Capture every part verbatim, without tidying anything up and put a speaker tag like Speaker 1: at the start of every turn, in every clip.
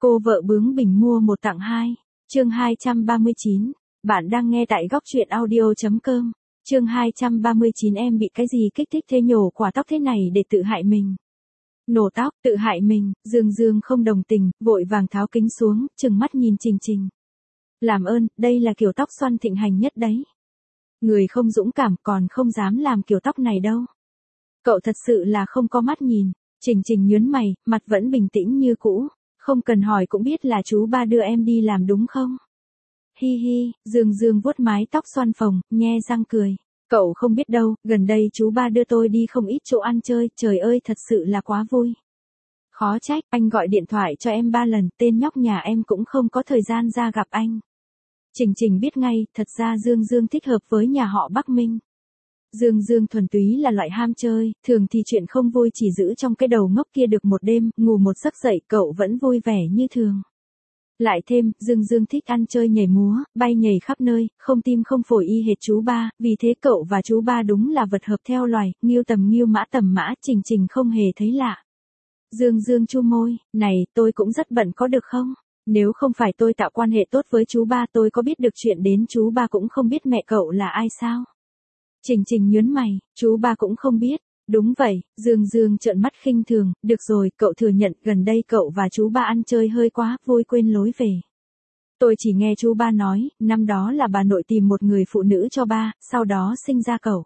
Speaker 1: Cô vợ bướng bỉnh mua một tặng hai. Chương hai trăm ba mươi chín. Bạn đang nghe tại góc truyện audio.com. Chương hai trăm ba mươi chín. Em bị cái gì kích thích thế nhổ quả tóc thế này để tự hại mình? Nổ tóc, tự hại mình. Dương Dương không đồng tình, vội vàng tháo kính xuống, trừng mắt nhìn Trình Trình. Làm ơn, đây là kiểu tóc xoăn thịnh hành nhất đấy. Người không dũng cảm còn không dám làm kiểu tóc này đâu. Cậu thật sự là không có mắt nhìn. Trình Trình nhướng mày, mặt vẫn bình tĩnh như cũ. Không cần hỏi cũng biết là chú ba đưa em đi làm đúng không? Hi hi, Dương Dương vuốt mái tóc xoăn phồng, nhe răng cười. Cậu không biết đâu, gần đây chú ba đưa tôi đi không ít chỗ ăn chơi, trời ơi thật sự là quá vui. Khó trách, anh gọi điện thoại cho em ba lần, tên nhóc nhà em cũng không có thời gian ra gặp anh. Trình Trình biết ngay, thật ra Dương Dương thích hợp với nhà họ Bắc Minh. Dương Dương thuần túy là loại ham chơi, thường thì chuyện không vui chỉ giữ trong cái đầu ngốc kia được một đêm, ngủ một giấc dậy cậu vẫn vui vẻ như thường. Lại thêm, Dương Dương thích ăn chơi nhảy múa, bay nhảy khắp nơi, không tim không phổi y hệt chú ba, vì thế cậu và chú ba đúng là vật hợp theo loài, nghiêu tầm nghiêu mã tầm mã, Trình Trình không hề thấy lạ. Dương Dương chu môi, này, tôi cũng rất bận có được không? Nếu không phải tôi tạo quan hệ tốt với chú ba tôi có biết được chuyện đến chú ba cũng không biết mẹ cậu là ai sao? Trình Trình nhướng mày, chú ba cũng không biết. Đúng vậy, Dương Dương trợn mắt khinh thường, được rồi, cậu thừa nhận gần đây cậu và chú ba ăn chơi hơi quá, vui quên lối về. Tôi chỉ nghe chú ba nói, năm đó là bà nội tìm một người phụ nữ cho ba, sau đó sinh ra cậu.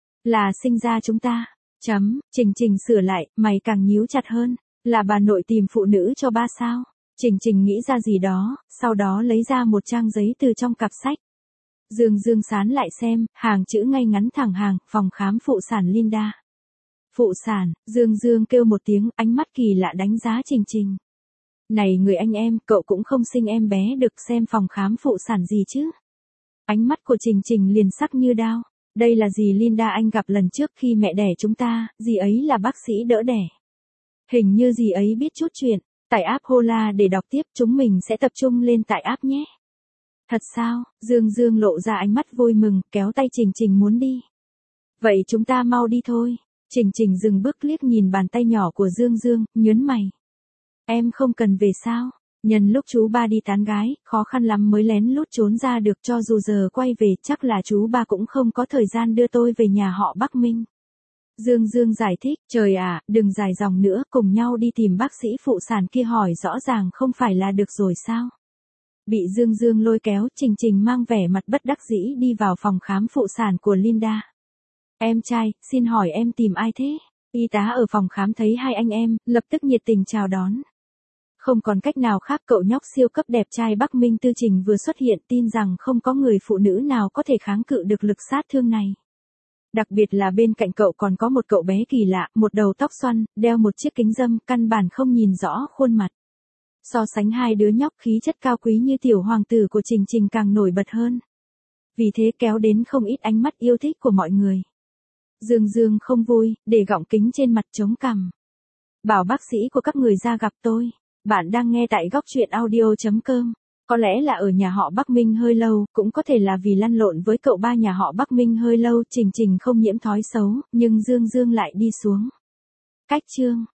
Speaker 1: Là sinh ra chúng ta. Chấm, Trình Trình sửa lại, mày càng nhíu chặt hơn, là bà nội tìm phụ nữ cho ba sao? Trình Trình nghĩ ra gì đó, sau đó lấy ra một trang giấy từ trong cặp sách. Dương Dương sán lại xem, hàng chữ ngay ngắn thẳng hàng, phòng khám phụ sản Linda. Phụ sản, Dương Dương kêu một tiếng, ánh mắt kỳ lạ đánh giá Trình Trình. Này người anh em, cậu cũng không sinh em bé được xem phòng khám phụ sản gì chứ? Ánh mắt của Trình Trình liền sắc như đao. Đây là dì Linda anh gặp lần trước khi mẹ đẻ chúng ta, dì ấy là bác sĩ đỡ đẻ. Hình như dì ấy biết chút chuyện, tải app Hola để đọc tiếp, chúng mình sẽ tập trung lên tải app nhé. Thật sao? Dương Dương lộ ra ánh mắt vui mừng, kéo tay Trình Trình muốn đi. Vậy chúng ta mau đi thôi. Trình Trình dừng bước liếc nhìn bàn tay nhỏ của Dương Dương, nhớn mày. Em không cần về sao? Nhân lúc chú ba đi tán gái, khó khăn lắm mới lén lút trốn ra được, cho dù giờ quay về chắc là chú ba cũng không có thời gian đưa tôi về nhà họ Bắc Minh. Dương Dương giải thích, trời ạ, đừng dài dòng nữa, cùng nhau đi tìm bác sĩ phụ sản kia hỏi rõ ràng không phải là được rồi sao? Bị Dương Dương lôi kéo, Trình Trình mang vẻ mặt bất đắc dĩ đi vào phòng khám phụ sản của Linda. Em trai, xin hỏi em tìm ai thế? Y tá ở phòng khám thấy hai anh em, lập tức nhiệt tình chào đón. Không còn cách nào khác, cậu nhóc siêu cấp đẹp trai Bắc Minh Tư Trình vừa xuất hiện, tin rằng không có người phụ nữ nào có thể kháng cự được lực sát thương này. Đặc biệt là bên cạnh cậu còn có một cậu bé kỳ lạ, một đầu tóc xoăn, đeo một chiếc kính râm, căn bản không nhìn rõ khuôn mặt. So sánh hai đứa nhóc khí chất cao quý như tiểu hoàng tử của Trình Trình càng nổi bật hơn. Vì thế kéo đến không ít ánh mắt yêu thích của mọi người. Dương Dương không vui, để gọng kính trên mặt chống cằm. Bảo bác sĩ của các người ra gặp tôi. Bạn đang nghe tại góc truyện audio.com. Có lẽ là ở nhà họ Bắc Minh hơi lâu, cũng có thể là vì lăn lộn với cậu ba nhà họ Bắc Minh hơi lâu, Trình Trình không nhiễm thói xấu, nhưng Dương Dương lại đi xuống. Cách chương.